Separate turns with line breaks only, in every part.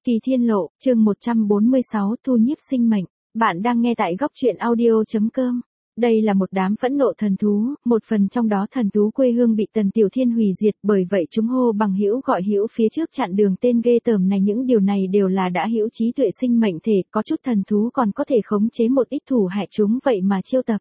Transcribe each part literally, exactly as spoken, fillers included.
Kỳ Thiên Lộ, chương một trăm bốn mươi sáu, thu nhiếp sinh mệnh. Bạn đang nghe tại góc truyện audio chấm com. Đây là một đám phẫn nộ thần thú, một phần trong đó thần thú quê hương bị Tần Tiểu Thiên hủy diệt, bởi vậy chúng hô bằng hữu gọi hữu phía trước chặn đường tên ghê tởm này. Những điều này đều là đã hữu trí tuệ sinh mệnh thể, có chút thần thú còn có thể khống chế một ít thủ hại chúng, vậy mà chiêu tập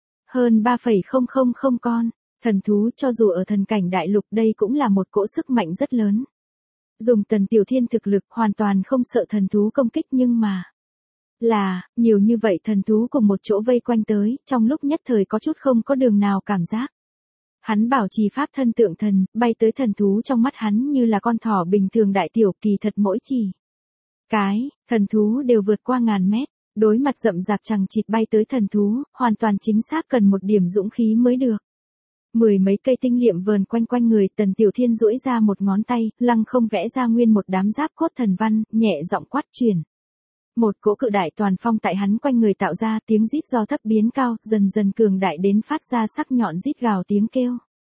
hơn ba phẩy không không không con thần thú. Cho dù ở thần cảnh đại lục, đây cũng là một cỗ sức mạnh rất lớn. Dùng Tần Tiểu Thiên thực lực hoàn toàn không sợ thần thú công kích, nhưng mà là, nhiều như vậy thần thú cùng một chỗ vây quanh tới, trong lúc nhất thời có chút không có đường nào cảm giác. Hắn bảo trì pháp thân tượng thần, bay tới thần thú trong mắt hắn như là con thỏ bình thường đại tiểu, kỳ thật mỗi chỉ cái thần thú đều vượt qua ngàn mét. Đối mặt rậm rạp chằng chịt bay tới thần thú, hoàn toàn chính xác cần một điểm dũng khí mới được. Mười mấy cây tinh liệm vờn quanh quanh người, Tần Tiểu Thiên duỗi ra một ngón tay, lăng không vẽ ra nguyên một đám giáp cốt thần văn, nhẹ giọng quát truyền. Một cỗ cự đại toàn phong tại hắn quanh người tạo ra, tiếng rít do thấp biến cao, dần dần cường đại đến phát ra sắc nhọn rít gào tiếng kêu.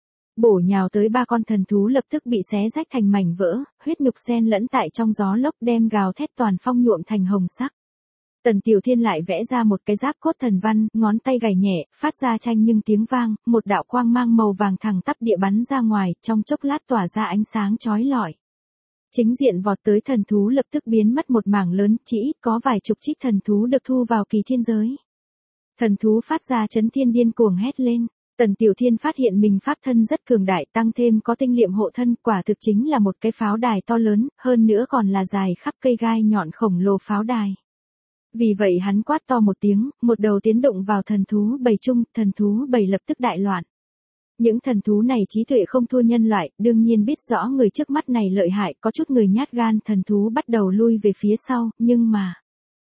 Bổ nhào tới ba con thần thú lập tức bị xé rách thành mảnh vỡ, huyết nhục xen lẫn tại trong gió lốc đem gào thét toàn phong nhuộm thành hồng sắc. Tần Tiểu Thiên lại vẽ ra một cái giáp cốt thần văn, ngón tay gảy nhẹ, phát ra chanh nhưng tiếng vang, một đạo quang mang màu vàng thẳng tắp địa bắn ra ngoài, trong chốc lát tỏa ra ánh sáng chói lọi. Chính diện vọt tới thần thú lập tức biến mất một mảng lớn, chỉ ít có vài chục trích thần thú được thu vào kỳ thiên giới. Thần thú phát ra chấn thiên điên cuồng hét lên. Tần Tiểu Thiên phát hiện mình pháp thân rất cường đại, tăng thêm có tinh liệm hộ thân, quả thực chính là một cái pháo đài to lớn, hơn nữa còn là dài khắp cây gai nhọn khổng lồ pháo đài. Vì vậy hắn quát to một tiếng, một đầu tiến động vào thần thú bầy chung, thần thú bầy lập tức đại loạn. Những thần thú này trí tuệ không thua nhân loại, đương nhiên biết rõ người trước mắt này lợi hại, có chút người nhát gan, thần thú bắt đầu lui về phía sau, nhưng mà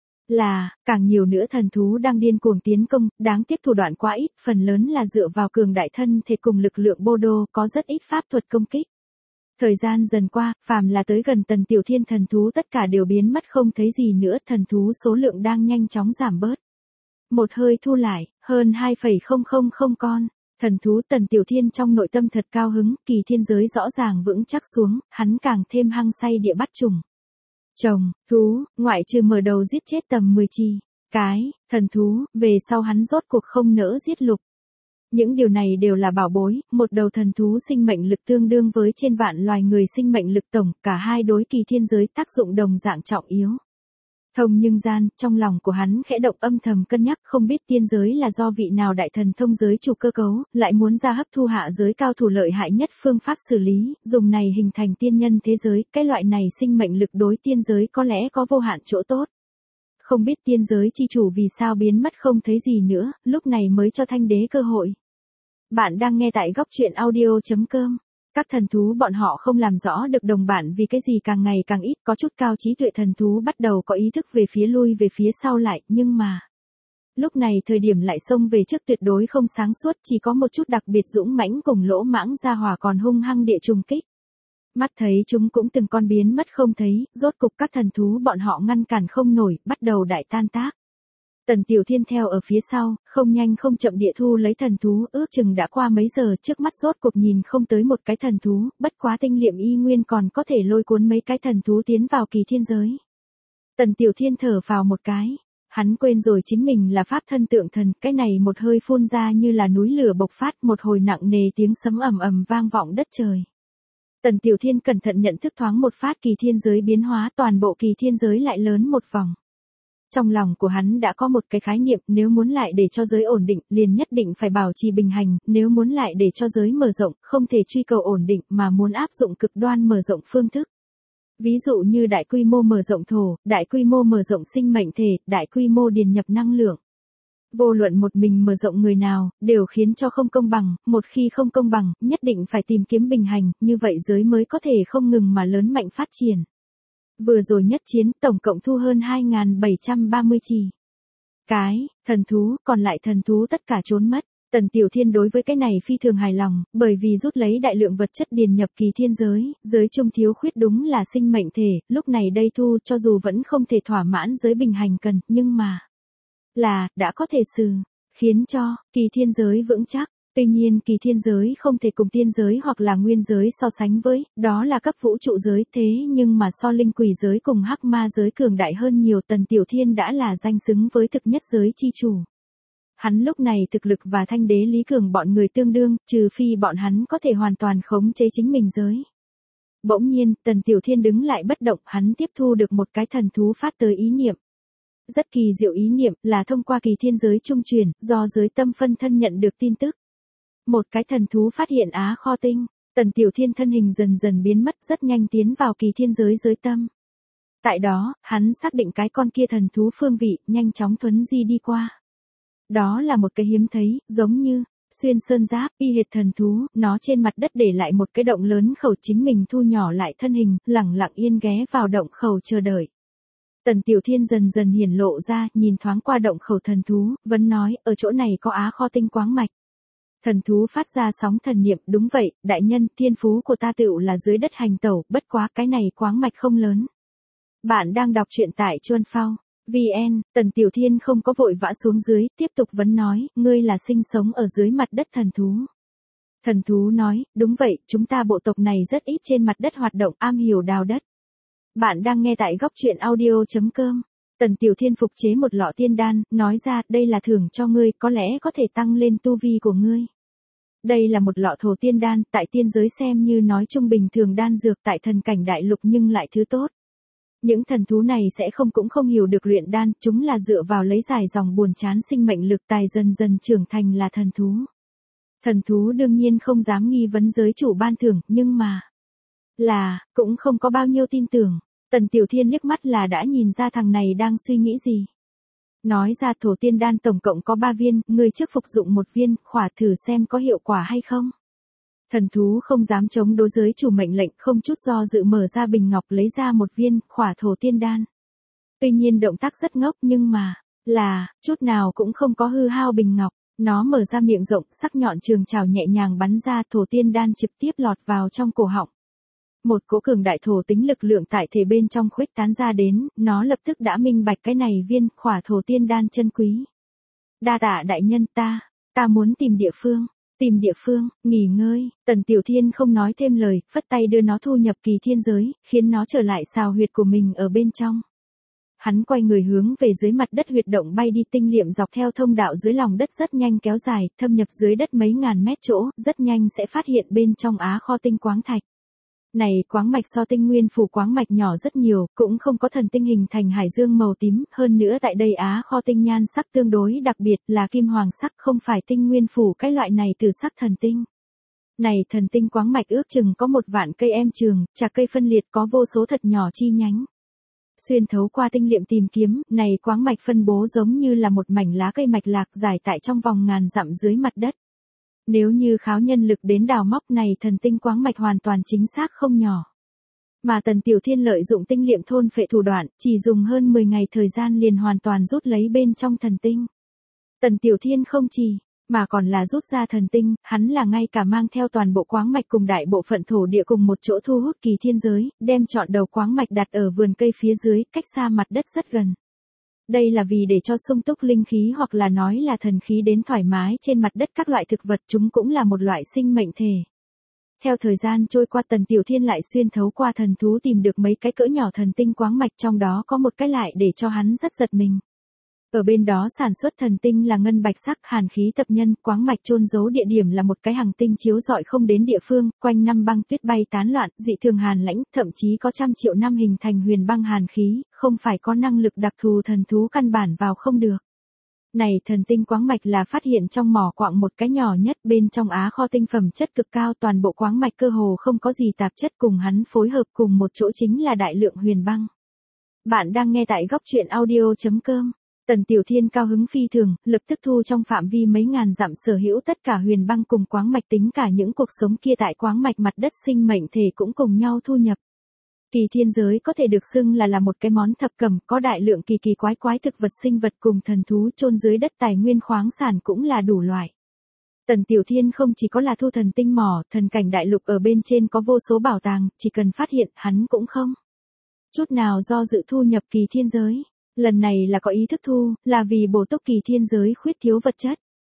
là, càng nhiều nữa thần thú đang điên cuồng tiến công, đáng tiếc thủ đoạn quá ít, phần lớn là dựa vào cường đại thân thể cùng lực lượng bô đô, có rất ít pháp thuật công kích. Thời gian dần qua, phàm là tới gần Tần Tiểu Thiên thần thú tất cả đều biến mất không thấy gì nữa, thần thú số lượng đang nhanh chóng giảm bớt. Một hơi thu lại, hơn hai phẩy không không không con. Thần thú. Tần Tiểu Thiên trong nội tâm thật cao hứng, kỳ thiên giới rõ ràng vững chắc xuống, hắn càng thêm hăng say địa bắt trùng. Chồng, thú, ngoại trừ mở đầu giết chết tầm mười chi cái thần thú, về sau hắn rốt cuộc không nỡ giết lục. Những điều này đều là bảo bối, một đầu thần thú sinh mệnh lực tương đương với trên vạn loài người sinh mệnh lực tổng, cả hai đối kỳ thiên giới tác dụng đồng dạng trọng yếu. Thông nhưng gian, trong lòng của hắn khẽ động, âm thầm cân nhắc, không biết tiên giới là do vị nào đại thần thông giới chủ cơ cấu, lại muốn ra hấp thu hạ giới cao thủ lợi hại nhất phương pháp xử lý, dùng này hình thành tiên nhân thế giới, cái loại này sinh mệnh lực đối tiên giới có lẽ có vô hạn chỗ tốt. Không biết tiên giới chi chủ vì sao biến mất không thấy gì nữa, lúc này mới cho thanh đế cơ hội. Bạn đang nghe tại góc truyện audio chấm com. Các thần thú bọn họ không làm rõ được đồng bản vì cái gì càng ngày càng ít, có chút cao trí tuệ thần thú bắt đầu có ý thức về phía lui về phía sau lại, nhưng mà lúc này thời điểm lại xông về trước tuyệt đối không sáng suốt, chỉ có một chút đặc biệt dũng mãnh cùng lỗ mãng gia hỏa còn hung hăng địa trùng kích. Mắt thấy chúng cũng từng con biến mất không thấy, rốt cục các thần thú bọn họ ngăn cản không nổi, bắt đầu đại tan tác. Tần Tiểu Thiên theo ở phía sau, không nhanh không chậm địa thu lấy thần thú, ước chừng đã qua mấy giờ, trước mắt rốt cuộc nhìn không tới một cái thần thú, bất quá tinh liệm y nguyên còn có thể lôi cuốn mấy cái thần thú tiến vào kỳ thiên giới. Tần Tiểu Thiên thở vào một cái, hắn quên rồi chính mình là pháp thân tượng thần, cái này một hơi phun ra như là núi lửa bộc phát, một hồi nặng nề tiếng sấm ầm ầm vang vọng đất trời. Tần Tiểu Thiên cẩn thận nhận thức thoáng một phát kỳ thiên giới biến hóa, toàn bộ kỳ thiên giới lại lớn một vòng. Trong lòng của hắn đã có một cái khái niệm, nếu muốn lại để cho giới ổn định, liền nhất định phải bảo trì bình hành, nếu muốn lại để cho giới mở rộng, không thể truy cầu ổn định mà muốn áp dụng cực đoan mở rộng phương thức. Ví dụ như đại quy mô mở rộng thổ, đại quy mô mở rộng sinh mệnh thể, đại quy mô điền nhập năng lượng. Vô luận một mình mở rộng người nào, đều khiến cho không công bằng, một khi không công bằng, nhất định phải tìm kiếm bình hành, như vậy giới mới có thể không ngừng mà lớn mạnh phát triển. Vừa rồi nhất chiến, tổng cộng thu hơn hai nghìn bảy trăm ba mươi chi cái thần thú, còn lại thần thú tất cả trốn mất. Tần Tiểu Thiên đối với cái này phi thường hài lòng, bởi vì rút lấy đại lượng vật chất điền nhập kỳ thiên giới, giới trung thiếu khuyết đúng là sinh mệnh thể, lúc này đây thu cho dù vẫn không thể thỏa mãn giới bình hành cần, nhưng mà là, đã có thể sử, khiến cho kỳ thiên giới vững chắc. Tuy nhiên kỳ thiên giới không thể cùng tiên giới hoặc là nguyên giới so sánh với, đó là cấp vũ trụ giới, thế nhưng mà so linh quỷ giới cùng hắc ma giới cường đại hơn nhiều. Tần Tiểu Thiên đã là danh xứng với thực nhất giới chi chủ. Hắn lúc này thực lực và thanh đế Lý Cường bọn người tương đương, trừ phi bọn hắn có thể hoàn toàn khống chế chính mình giới. Bỗng nhiên, Tần Tiểu Thiên đứng lại bất động, hắn tiếp thu được một cái thần thú phát tới ý niệm. Rất kỳ diệu ý niệm, là thông qua kỳ thiên giới trung truyền, do giới tâm phân thân nhận được tin tức. Một cái thần thú phát hiện Á Kho Tinh, Tần Tiểu Thiên thân hình dần dần biến mất, rất nhanh tiến vào kỳ thiên giới giới tâm. Tại đó, hắn xác định cái con kia thần thú phương vị, nhanh chóng thuấn di đi qua. Đó là một cái hiếm thấy, giống như xuyên sơn giáp, y hệt thần thú, nó trên mặt đất để lại một cái động lớn khẩu, chính mình thu nhỏ lại thân hình, lẳng lặng yên ghé vào động khẩu chờ đợi. Tần Tiểu Thiên dần dần hiển lộ ra, nhìn thoáng qua động khẩu thần thú, vẫn nói, ở chỗ này có Á Kho Tinh quáng mạch. Thần thú phát ra sóng thần niệm, đúng vậy, đại nhân, thiên phú của ta tựu là dưới đất hành tẩu, bất quá cái này quáng mạch không lớn. Bạn đang đọc truyện tại Chuan Phao. vê en, Tần Tiểu Thiên không có vội vã xuống dưới, tiếp tục vấn nói, ngươi là sinh sống ở dưới mặt đất thần thú. Thần thú nói, đúng vậy, chúng ta bộ tộc này rất ít trên mặt đất hoạt động, am hiểu đào đất. Bạn đang nghe tại góc truyện audio chấm com. Tần Tiểu Thiên phục chế một lọ tiên đan, nói ra, đây là thưởng cho ngươi, có lẽ có thể tăng lên tu vi của ngươi. Đây là một lọ thổ tiên đan, tại tiên giới xem như nói trung bình thường đan dược, tại thần cảnh đại lục nhưng lại thứ tốt. Những thần thú này sẽ không cũng không hiểu được luyện đan, chúng là dựa vào lấy dài dòng buồn chán sinh mệnh lực tài dần dần trưởng thành là thần thú. Thần thú đương nhiên không dám nghi vấn giới chủ ban thưởng, nhưng mà là, cũng không có bao nhiêu tin tưởng. Tần Tiểu Thiên liếc mắt là đã nhìn ra thằng này đang suy nghĩ gì. Nói ra thổ tiên đan tổng cộng có ba viên, người trước phục dụng một viên, khỏa thử xem có hiệu quả hay không. Thần thú không dám chống đối giới chủ mệnh lệnh, không chút do dự mở ra bình ngọc lấy ra một viên, khỏa thổ tiên đan. Tuy nhiên động tác rất ngốc nhưng mà, là, chút nào cũng không có hư hao bình ngọc. Nó mở ra miệng rộng, sắc nhọn trường trào nhẹ nhàng bắn ra, thổ tiên đan trực tiếp lọt vào trong cổ họng. Một cỗ cường đại thổ tính lực lượng tại thể bên trong khuếch tán ra đến, nó lập tức đã minh bạch cái này viên khỏa thổ tiên đan chân quý. Đa tạ đại nhân, ta, ta muốn tìm địa phương, tìm địa phương, nghỉ ngơi. Tần Tiểu Thiên không nói thêm lời, phất tay đưa nó thu nhập kỳ thiên giới, khiến nó trở lại xào huyệt của mình ở bên trong. Hắn quay người hướng về dưới mặt đất huyệt động bay đi, tinh liệm dọc theo thông đạo dưới lòng đất rất nhanh kéo dài, thâm nhập dưới đất mấy ngàn mét chỗ, rất nhanh sẽ phát hiện bên trong Á Kho Tinh quáng thạch. Này quáng mạch so tinh nguyên phủ quáng mạch nhỏ rất nhiều, cũng không có thần tinh hình thành hải dương màu tím, hơn nữa tại đây Á Kho Tinh nhan sắc tương đối đặc biệt là kim hoàng sắc, không phải tinh nguyên phủ cái loại này từ sắc thần tinh. Này thần tinh quáng mạch ước chừng có một vạn cây em trường, trà cây phân liệt có vô số thật nhỏ chi nhánh. Xuyên thấu qua tinh liệm tìm kiếm, này quáng mạch phân bố giống như là một mảnh lá cây mạch lạc dài tại trong vòng ngàn dặm dưới mặt đất. Nếu như kháo nhân lực đến đào móc này thần tinh quáng mạch hoàn toàn chính xác không nhỏ. Mà Tần Tiểu Thiên lợi dụng tinh liệm thôn phệ thủ đoạn, chỉ dùng hơn mười ngày thời gian liền hoàn toàn rút lấy bên trong thần tinh. Tần Tiểu Thiên không chỉ, mà còn là rút ra thần tinh, hắn là ngay cả mang theo toàn bộ quáng mạch cùng đại bộ phận thổ địa cùng một chỗ thu hút kỳ thiên giới, đem trọn đầu quáng mạch đặt ở vườn cây phía dưới, cách xa mặt đất rất gần. Đây là vì để cho sung túc linh khí hoặc là nói là thần khí đến thoải mái trên mặt đất các loại thực vật, chúng cũng là một loại sinh mệnh thể. Theo thời gian trôi qua, Tần Tiểu Thiên lại xuyên thấu qua thần thú tìm được mấy cái cỡ nhỏ thần tinh quáng mạch, trong đó có một cái lại để cho hắn rất giật mình. Ở bên đó sản xuất thần tinh là ngân bạch sắc, hàn khí tập nhân, quáng mạch chôn giấu địa điểm là một cái hành tinh chiếu rọi không đến địa phương, quanh năm băng tuyết bay tán loạn, dị thường hàn lãnh, thậm chí có trăm triệu năm hình thành huyền băng hàn khí, không phải có năng lực đặc thù thần thú căn bản vào không được. Này thần tinh quáng mạch là phát hiện trong mỏ quặng một cái nhỏ nhất, bên trong Á Kho Tinh phẩm chất cực cao, toàn bộ quáng mạch cơ hồ không có gì tạp chất, cùng hắn phối hợp cùng một chỗ chính là đại lượng huyền băng. Bạn đang nghe tại góc truyện audio chấm com. Tần Tiểu Thiên cao hứng phi thường, lập tức thu trong phạm vi mấy ngàn dặm sở hữu tất cả huyền băng cùng quáng mạch, tính cả những cuộc sống kia tại quáng mạch mặt đất sinh mệnh thể cũng cùng nhau thu nhập. Kỳ thiên giới có thể được xưng là là một cái món thập cẩm, có đại lượng kỳ kỳ quái quái thực vật sinh vật cùng thần thú chôn dưới đất, tài nguyên khoáng sản cũng là đủ loại. Tần Tiểu Thiên không chỉ có là thu thần tinh mỏ, thần cảnh đại lục ở bên trên có vô số bảo tàng, chỉ cần phát hiện hắn cũng không chút nào do dự thu nhập kỳ thiên giới. Lần này là có ý thức thu, là vì bổ túc kỳ thiên giới khuyết thiếu vật chất.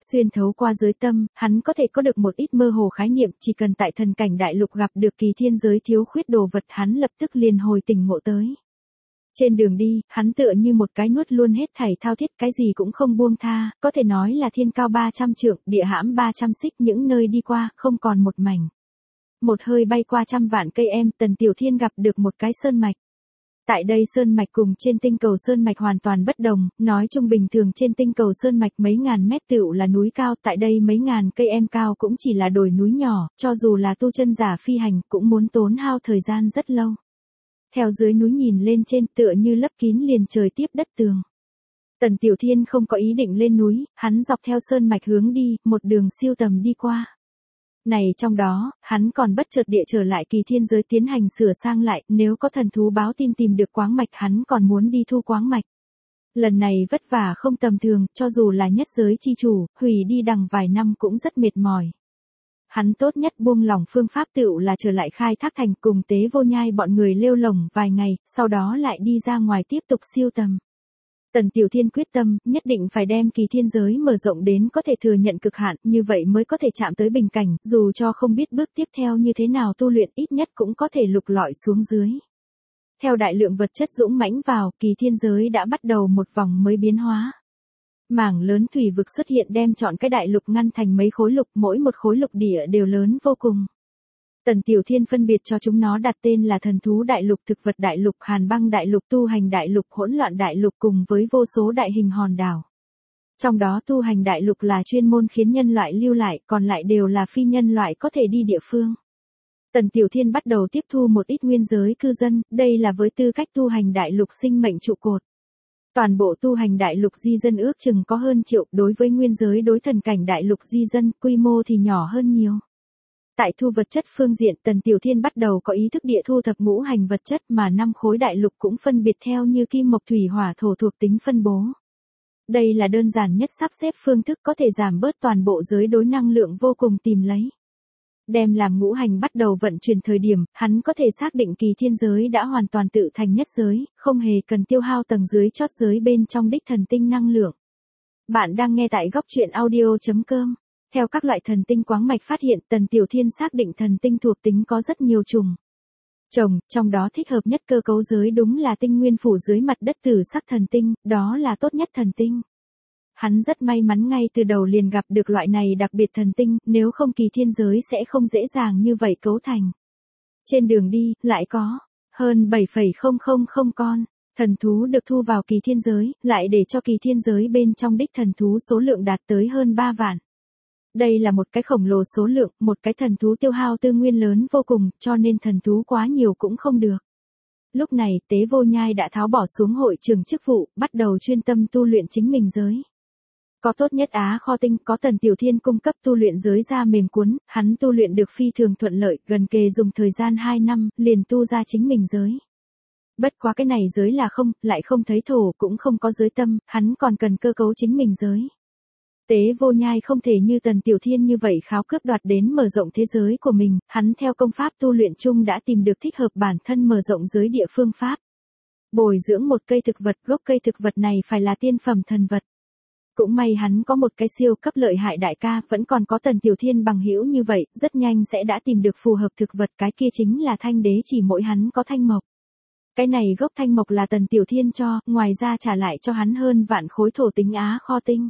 Xuyên thấu qua giới tâm, hắn có thể có được một ít mơ hồ khái niệm, chỉ cần tại thần cảnh đại lục gặp được kỳ thiên giới thiếu khuyết đồ vật hắn lập tức liền hồi tỉnh ngộ tới. Trên đường đi, hắn tựa như một cái nuốt luôn hết thảy thao thiết, cái gì cũng không buông tha, có thể nói là thiên cao ba trăm trượng, địa hãm ba trăm xích, những nơi đi qua, không còn một mảnh. Một hơi bay qua trăm vạn cây em, Tần Tiểu Thiên gặp được một cái sơn mạch. Tại đây sơn mạch cùng trên tinh cầu sơn mạch hoàn toàn bất đồng, nói chung bình thường trên tinh cầu sơn mạch mấy ngàn mét tựu là núi cao, tại đây mấy ngàn cây em cao cũng chỉ là đồi núi nhỏ, cho dù là tu chân giả phi hành cũng muốn tốn hao thời gian rất lâu. Theo dưới núi nhìn lên trên tựa như lấp kín liền trời tiếp đất tường. Tần Tiểu Thiên không có ý định lên núi, hắn dọc theo sơn mạch hướng đi, một đường siêu tầm đi qua. Này trong đó, hắn còn bất chợt địa trở lại kỳ thiên giới tiến hành sửa sang lại, nếu có thần thú báo tin tìm được quáng mạch hắn còn muốn đi thu quáng mạch. Lần này vất vả không tầm thường, cho dù là nhất giới chi chủ, hủy đi đằng vài năm cũng rất mệt mỏi. Hắn tốt nhất buông lỏng phương pháp tựu là trở lại khai thác thành cùng Tế Vô Nhai bọn người lêu lổng vài ngày, sau đó lại đi ra ngoài tiếp tục siêu tầm. Tần Tiểu Thiên quyết tâm, nhất định phải đem kỳ thiên giới mở rộng đến có thể thừa nhận cực hạn, như vậy mới có thể chạm tới bình cảnh, dù cho không biết bước tiếp theo như thế nào tu luyện ít nhất cũng có thể lục lọi xuống dưới. Theo đại lượng vật chất dũng mãnh vào, kỳ thiên giới đã bắt đầu một vòng mới biến hóa. Mảng lớn thủy vực xuất hiện đem chọn cái đại lục ngăn thành mấy khối lục, mỗi một khối lục địa đều lớn vô cùng. Tần Tiểu Thiên phân biệt cho chúng nó đặt tên là thần thú đại lục, thực vật đại lục, hàn băng đại lục, tu hành đại lục, hỗn loạn đại lục cùng với vô số đại hình hòn đảo. Trong đó tu hành đại lục là chuyên môn khiến nhân loại lưu lại, còn lại đều là phi nhân loại có thể đi địa phương. Tần Tiểu Thiên bắt đầu tiếp thu một ít nguyên giới cư dân, đây là với tư cách tu hành đại lục sinh mệnh trụ cột. Toàn bộ tu hành đại lục di dân ước chừng có hơn triệu, đối với nguyên giới đối thần cảnh đại lục di dân, quy mô thì nhỏ hơn nhiều. Tại thu vật chất phương diện, Tần Tiểu Thiên bắt đầu có ý thức địa thu thập ngũ hành vật chất mà năm khối đại lục cũng phân biệt theo như kim mộc thủy hỏa thổ thuộc tính phân bố. Đây là đơn giản nhất sắp xếp phương thức có thể giảm bớt toàn bộ giới đối năng lượng vô cùng tìm lấy. Đem làm ngũ hành bắt đầu vận chuyển thời điểm, hắn có thể xác định kỳ thiên giới đã hoàn toàn tự thành nhất giới, không hề cần tiêu hao tầng dưới chót giới bên trong đích thần tinh năng lượng. Bạn đang nghe tại góc truyện audio chấm com. Theo các loại thần tinh quáng mạch phát hiện, Tần Tiểu Thiên xác định thần tinh thuộc tính có rất nhiều chủng. Chồng, trong đó thích hợp nhất cơ cấu giới đúng là tinh nguyên phủ dưới mặt đất tử sắc thần tinh, đó là tốt nhất thần tinh. Hắn rất may mắn ngay từ đầu liền gặp được loại này đặc biệt thần tinh, nếu không kỳ thiên giới sẽ không dễ dàng như vậy cấu thành. Trên đường đi, lại có hơn bảy phẩy không không không con thần thú được thu vào kỳ thiên giới, lại để cho kỳ thiên giới bên trong đích thần thú số lượng đạt tới hơn ba vạn. Đây là một cái khổng lồ số lượng, một cái thần thú tiêu hao tư nguyên lớn vô cùng, cho nên thần thú quá nhiều cũng không được. Lúc này, Tế Vô Nhai đã tháo bỏ xuống hội trường chức vụ, bắt đầu chuyên tâm tu luyện chính mình giới. Có tốt nhất Á Kho Tinh, có Tần Tiểu Thiên cung cấp tu luyện giới ra mềm cuốn, hắn tu luyện được phi thường thuận lợi, gần kề dùng thời gian hai năm, liền tu ra chính mình giới. Bất quá cái này giới là không, lại không thấy thổ, cũng không có giới tâm, hắn còn cần cơ cấu chính mình giới. Tế Vô Nhai không thể như Tần Tiểu Thiên như vậy kháo cướp đoạt đến mở rộng thế giới của mình, hắn theo công pháp tu luyện chung đã tìm được thích hợp bản thân mở rộng giới địa phương pháp. Bồi dưỡng một cây thực vật, gốc cây thực vật này phải là tiên phẩm thần vật. Cũng may hắn có một cái siêu cấp lợi hại đại ca, vẫn còn có Tần Tiểu Thiên bằng hữu như vậy, rất nhanh sẽ đã tìm được phù hợp thực vật, cái kia chính là thanh đế chỉ mỗi hắn có thanh mộc. Cái này gốc thanh mộc là Tần Tiểu Thiên cho, ngoài ra trả lại cho hắn hơn vạn khối thổ tính Á Kho Tinh.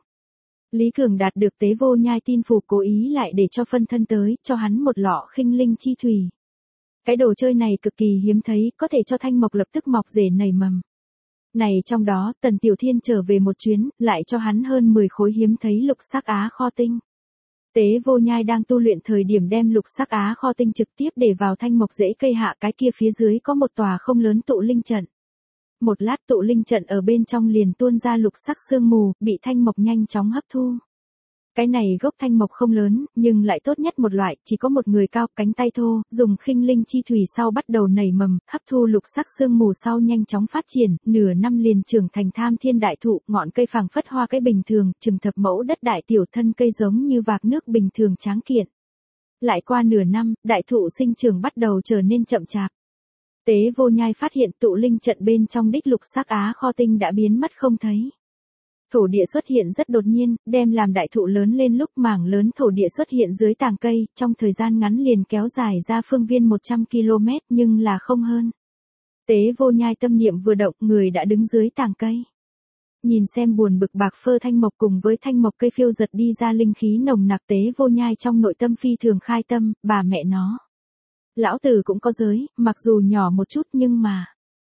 Lý Cường đạt được Tế Vô Nhai tin phù cố ý lại để cho phân thân tới, cho hắn một lọ khinh linh chi thủy. Cái đồ chơi này cực kỳ hiếm thấy, có thể cho thanh mộc lập tức mọc rễ nảy mầm. Này trong đó, Tần Tiểu Thiên trở về một chuyến, lại cho hắn hơn mười khối hiếm thấy lục sắc Á Kho Tinh. Tế Vô Nhai đang tu luyện thời điểm đem lục sắc Á Kho Tinh trực tiếp để vào thanh mộc rễ cây hạ, cái kia phía dưới có một tòa không lớn tụ linh trận. Một lát tụ linh trận ở bên trong liền tuôn ra lục sắc sương mù, bị thanh mộc nhanh chóng hấp thu. Cái này gốc thanh mộc không lớn, nhưng lại tốt nhất một loại, chỉ có một người cao, cánh tay thô, dùng khinh linh chi thủy sau bắt đầu nảy mầm, hấp thu lục sắc sương mù sau nhanh chóng phát triển, nửa năm liền trưởng thành tham thiên đại thụ, ngọn cây phảng phất hoa cây bình thường, chừng thập mẫu đất đại tiểu thân cây giống như vạc nước bình thường tráng kiện. Lại qua nửa năm, đại thụ sinh trưởng bắt đầu trở nên chậm chạp. Tế Vô Nhai phát hiện tụ linh trận bên trong đích lục sắc Á Kho Tinh đã biến mất không thấy. Thổ địa xuất hiện rất đột nhiên, đem làm đại thụ lớn lên lúc mảng lớn thổ địa xuất hiện dưới tàng cây, trong thời gian ngắn liền kéo dài ra phương viên một trăm ki lô mét nhưng là không hơn. Tế Vô Nhai tâm niệm vừa động, người đã đứng dưới tàng cây. Nhìn xem buồn bực bạc phơ thanh mộc cùng với thanh mộc cây phiêu giật đi ra linh khí nồng nặc, Tế Vô Nhai trong nội tâm phi thường khai tâm, bà mẹ nó. Lão tử cũng có giới, mặc dù nhỏ một chút nhưng mà...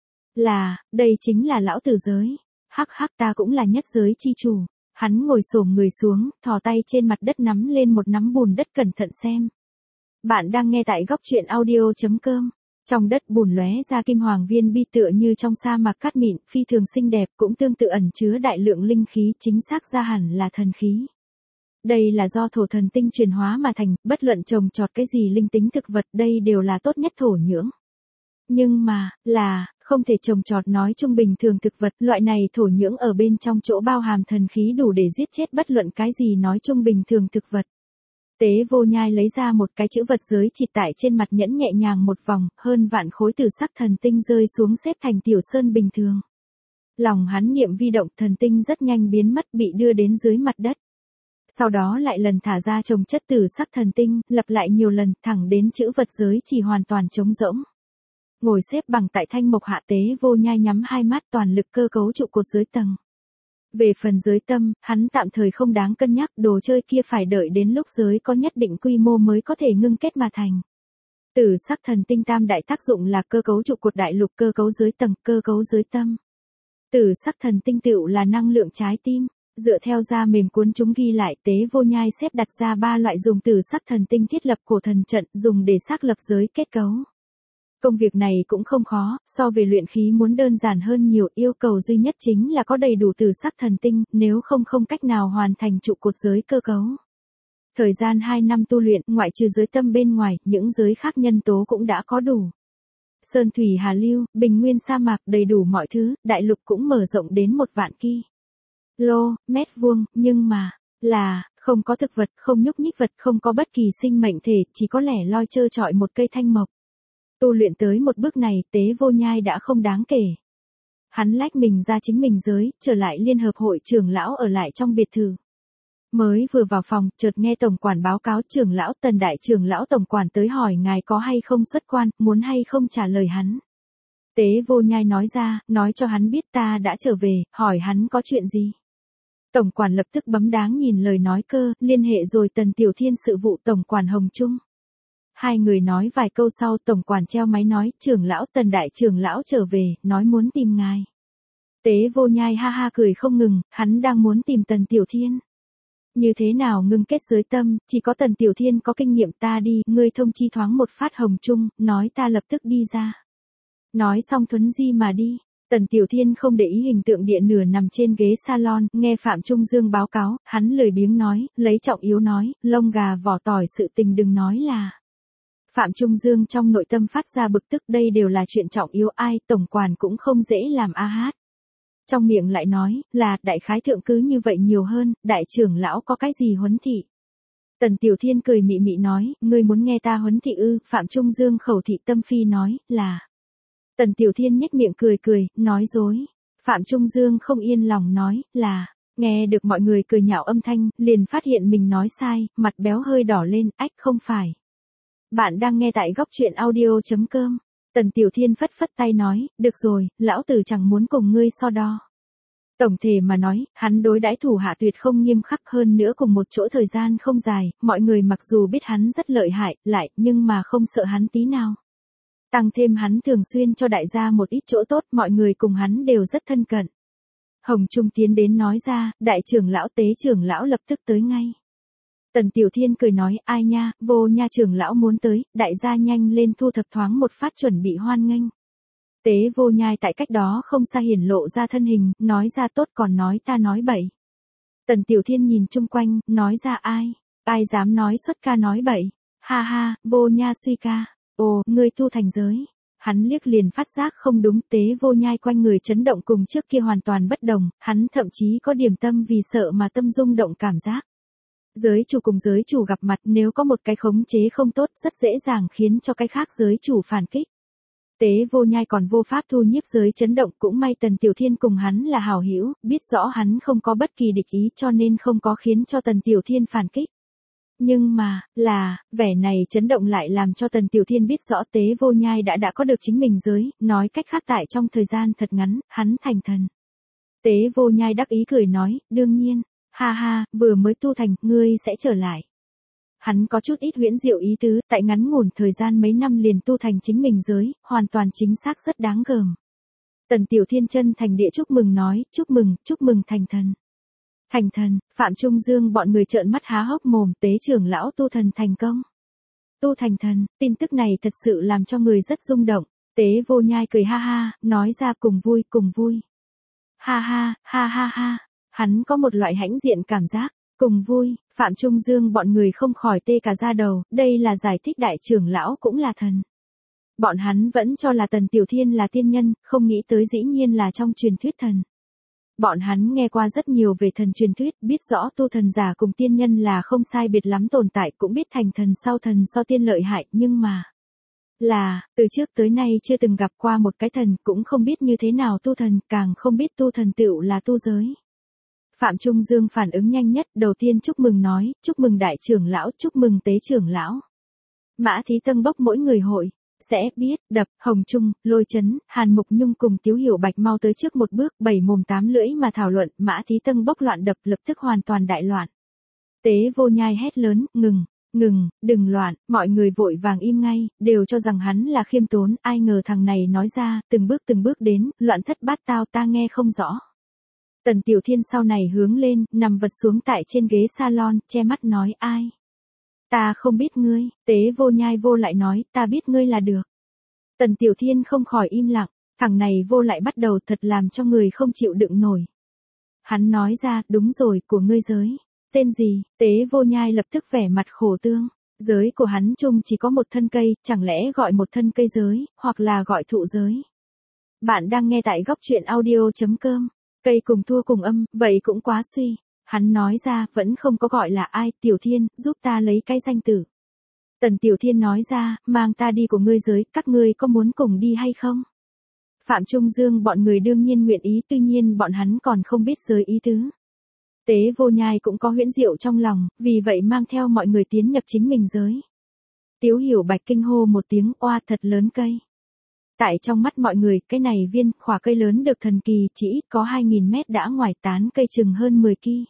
Là, đây chính là lão tử giới. Hắc hắc, ta cũng là nhất giới chi chủ. Hắn ngồi xổm người xuống, thò tay trên mặt đất nắm lên một nắm bùn đất cẩn thận xem. Bạn đang nghe tại góc truyện audio.com. Trong đất bùn lóe ra kim hoàng viên bi tựa như trong sa mạc cát mịn, phi thường xinh đẹp, cũng tương tự ẩn chứa đại lượng linh khí, chính xác ra hẳn là thần khí. Đây là do thổ thần tinh chuyển hóa mà thành, bất luận trồng trọt cái gì linh tính thực vật, đây đều là tốt nhất thổ nhưỡng. Nhưng mà, là, không thể trồng trọt nói trung bình thường thực vật, loại này thổ nhưỡng ở bên trong chỗ bao hàm thần khí đủ để giết chết bất luận cái gì nói trung bình thường thực vật. Tế Vô Nhai lấy ra một cái chữ vật giới chìt tại trên mặt nhẫn nhẹ nhàng một vòng, hơn vạn khối tử sắc thần tinh rơi xuống xếp thành tiểu sơn bình thường. Lòng hắn niệm vi động, thần tinh rất nhanh biến mất, bị đưa đến dưới mặt đất. Sau đó lại lần thả ra trồng chất tử sắc thần tinh, lặp lại nhiều lần, thẳng đến chữ vật giới chỉ hoàn toàn trống rỗng. Ngồi xếp bằng tại thanh mộc hạ, Tế Vô Nhai nhắm hai mắt, toàn lực cơ cấu trụ cột dưới tầng. Về phần giới tâm, hắn tạm thời không đáng cân nhắc, đồ chơi kia phải đợi đến lúc giới có nhất định quy mô mới có thể ngưng kết mà thành. Tử sắc thần tinh tam đại tác dụng là cơ cấu trụ cột đại lục, cơ cấu dưới tầng, cơ cấu dưới tâm. Tử sắc thần tinh tựu là năng lượng trái tim. Dựa theo da mềm cuốn chúng ghi lại, Tế Vô Nhai xếp đặt ra ba loại dùng tử sắc thần tinh thiết lập cổ thần trận, dùng để xác lập giới kết cấu. Công việc này cũng không khó, so về luyện khí muốn đơn giản hơn nhiều, yêu cầu duy nhất chính là có đầy đủ tử sắc thần tinh, nếu không không cách nào hoàn thành trụ cột giới cơ cấu. Thời gian hai năm tu luyện, ngoại trừ giới tâm bên ngoài, những giới khác nhân tố cũng đã có đủ. Sơn thủy hà lưu, bình nguyên sa mạc, đầy đủ mọi thứ, đại lục cũng mở rộng đến một vạn ki lô mét vuông, nhưng mà, là, không có thực vật, không nhúc nhích vật, không có bất kỳ sinh mệnh thể, chỉ có lẻ loi trơ trọi một cây thanh mộc. Tu luyện tới một bước này, Tế Vô Nhai đã không đáng kể. Hắn lách mình ra chính mình giới, trở lại liên hợp hội trưởng lão ở lại trong biệt thự. Mới vừa vào phòng, chợt nghe tổng quản báo cáo trưởng lão Tần đại trưởng lão tổng quản tới hỏi ngài có hay không xuất quan, muốn hay không trả lời hắn. Tế Vô Nhai nói ra, nói cho hắn biết ta đã trở về, hỏi hắn có chuyện gì. Tổng quản lập tức bấm đáng nhìn lời nói cơ, liên hệ rồi Tần Tiểu Thiên sự vụ tổng quản Hồng Trung. Hai người nói vài câu sau, tổng quản treo máy nói, trưởng lão Tần đại trưởng lão trở về, nói muốn tìm ngài. Tế Vô Nhai ha ha cười không ngừng, hắn đang muốn tìm Tần Tiểu Thiên. Như thế nào ngưng kết giới tâm, chỉ có Tần Tiểu Thiên có kinh nghiệm, ta đi, ngươi thông chi thoáng một phát Hồng Trung, nói ta lập tức đi ra. Nói xong thuấn di mà đi. Tần Tiểu Thiên không để ý hình tượng địa nửa nằm trên ghế salon, nghe Phạm Trung Dương báo cáo, hắn lười biếng nói, lấy trọng yếu nói, lông gà vỏ tỏi sự tình đừng nói là. Phạm Trung Dương trong nội tâm phát ra bực tức, đây đều là chuyện trọng yếu, ai, tổng quản cũng không dễ làm a hát. Trong miệng lại nói, là, đại khái thượng cứ như vậy nhiều hơn, đại trưởng lão có cái gì huấn thị. Tần Tiểu Thiên cười mị mị nói, ngươi muốn nghe ta huấn thị ư, Phạm Trung Dương khẩu thị tâm phi nói, là. Tần Tiểu Thiên nhếch miệng cười cười, nói dối. Phạm Trung Dương không yên lòng nói, là, nghe được mọi người cười nhạo âm thanh, liền phát hiện mình nói sai, mặt béo hơi đỏ lên, ách không phải. Bạn đang nghe tại góc truyện audio.com. Tần Tiểu Thiên phất phất tay nói, được rồi, lão tử chẳng muốn cùng ngươi so đo. Tổng thể mà nói, hắn đối đãi thủ hạ tuyệt không nghiêm khắc, hơn nữa cùng một chỗ thời gian không dài, mọi người mặc dù biết hắn rất lợi hại, lại, nhưng mà không sợ hắn tí nào. Tăng thêm hắn thường xuyên cho đại gia một ít chỗ tốt, mọi người cùng hắn đều rất thân cận. Hồng Trung tiến đến nói ra, đại trưởng lão Tế trưởng lão lập tức tới ngay. Tần Tiểu Thiên cười nói, ai nha, Vô Nha trưởng lão muốn tới, đại gia nhanh lên thu thập thoáng một phát chuẩn bị hoan nghênh. Tế Vô Nhai tại cách đó không xa hiển lộ ra thân hình, nói ra tốt còn nói ta nói bậy. Tần Tiểu Thiên nhìn chung quanh, nói ra ai, ai dám nói xuất ca nói bậy, ha ha, Vô Nha suy ca, ồ, ngươi tu thành giới. Hắn liếc liền phát giác không đúng, Tế Vô Nhai quanh người chấn động cùng trước kia hoàn toàn bất đồng, hắn thậm chí có điểm tâm vì sợ mà tâm rung động cảm giác. Giới chủ cùng giới chủ gặp mặt, nếu có một cái khống chế không tốt rất dễ dàng khiến cho cái khác giới chủ phản kích. Tế Tế Vô Nhai còn vô pháp thu nhiếp giới chấn động, cũng may Tần Tiểu Thiên cùng hắn là hảo hữu, biết rõ hắn không có bất kỳ địch ý cho nên không có khiến cho Tần Tiểu Thiên phản kích. Nhưng mà, là, vẻ này chấn động lại làm cho Tần Tiểu Thiên biết rõ Tế Vô Nhai đã đã có được chính mình giới, nói cách khác tại trong thời gian thật ngắn, hắn thành thần. Tế Vô Nhai đắc ý cười nói, đương nhiên, ha ha, vừa mới tu thành, ngươi sẽ trở lại. Hắn có chút ít huyễn diệu ý tứ, tại ngắn ngủn thời gian mấy năm liền tu thành chính mình giới, hoàn toàn chính xác rất đáng gờm. Tần Tiểu Thiên chân thành địa chúc mừng nói, chúc mừng, chúc mừng thành thần. Thành thần, Phạm Trung Dương bọn người trợn mắt há hốc mồm, Tế trưởng lão tu thần thành công. Tu thành thần, tin tức này thật sự làm cho người rất rung động. Tế Vô Nhai cười ha ha, nói ra cùng vui, cùng vui. Ha ha, ha ha ha, hắn có một loại hãnh diện cảm giác, cùng vui, Phạm Trung Dương bọn người không khỏi tê cả da đầu, đây là giải thích đại trưởng lão cũng là thần. Bọn hắn vẫn cho là Tần Tiểu Thiên là tiên nhân, không nghĩ tới dĩ nhiên là trong truyền thuyết thần. Bọn hắn nghe qua rất nhiều về thần truyền thuyết, biết rõ tu thần giả cùng tiên nhân là không sai biệt lắm tồn tại, cũng biết thành thần sau thần so tiên lợi hại, nhưng mà... Là, từ trước tới nay chưa từng gặp qua một cái thần, cũng không biết như thế nào tu thần, càng không biết tu thần tựu là tu giới. Phạm Trung Dương phản ứng nhanh nhất, đầu tiên chúc mừng nói, chúc mừng đại trưởng lão, chúc mừng Tế trưởng lão. Mã Thí Tân Bốc mỗi người hội, sẽ biết, đập, Hồng Trung, Lôi Chấn, Hàn Mục Nhung cùng Tiếu Hiểu Bạch mau tới trước một bước, bảy mồm tám lưỡi mà thảo luận, Mã Thí Tân Bốc loạn đập lập tức hoàn toàn đại loạn. Tế Vô Nhai hét lớn, ngừng, ngừng, đừng loạn, mọi người vội vàng im ngay, đều cho rằng hắn là khiêm tốn, ai ngờ thằng này nói ra, từng bước từng bước đến, loạn thất bát tao ta nghe không rõ. Tần Tiểu Thiên sau này hướng lên, nằm vật xuống tại trên ghế salon, che mắt nói ai. Ta không biết ngươi, Tế Vô Nhai vô lại nói, ta biết ngươi là được. Tần Tiểu Thiên không khỏi im lặng, thằng này vô lại bắt đầu thật làm cho người không chịu đựng nổi. Hắn nói ra, đúng rồi, của ngươi giới. Tên gì? Tế Vô Nhai lập tức vẻ mặt khổ tương. Giới của hắn chung chỉ có một thân cây, chẳng lẽ gọi một thân cây giới, hoặc là gọi thụ giới. Bạn đang nghe tại góc truyện audio chấm com. Cây cùng thua cùng âm, vậy cũng quá suy. Hắn nói ra, vẫn không có gọi là ai, Tiểu Thiên, giúp ta lấy cái danh tử. Tần Tiểu Thiên nói ra, mang ta đi của ngươi giới, các ngươi có muốn cùng đi hay không? Phạm Trung Dương bọn người đương nhiên nguyện ý, tuy nhiên bọn hắn còn không biết giới ý tứ. Tế Vô Nhai cũng có huyễn diệu trong lòng, vì vậy mang theo mọi người tiến nhập chính mình giới. Tiếu Hiểu Bạch kinh hô một tiếng, oa thật lớn cây. Tại trong mắt mọi người, cái này viên, khỏa cây lớn được thần kỳ, chỉ ít có hai nghìn mét đã ngoài tán cây chừng hơn mười ki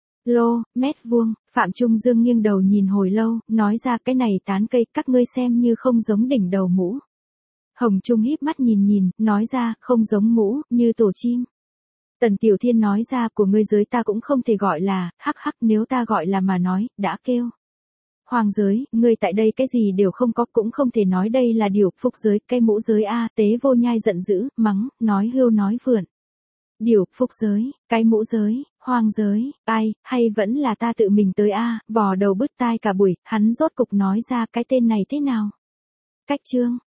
lô mét vuông, Phạm Trung Dương nghiêng đầu nhìn hồi lâu, nói ra cái này tán cây, các ngươi xem như không giống đỉnh đầu mũ. Hồng Trung híp mắt nhìn nhìn, nói ra, không giống mũ, như tổ chim. Tần Tiểu Thiên nói ra, của ngươi giới ta cũng không thể gọi là, hắc hắc nếu ta gọi là mà nói, đã kêu. Hoàng giới, ngươi tại đây cái gì đều không có, cũng không thể nói đây là điều, phúc giới, cây mũ giới a. Tế Vô Nhai giận dữ, mắng, nói hưu nói vượn. Điều, phúc giới, cái mũ giới, hoàng giới, ai, hay vẫn là ta tự mình tới a. Vò đầu bứt tai cả buổi, hắn rốt cục nói ra cái tên này thế nào. Cách chương,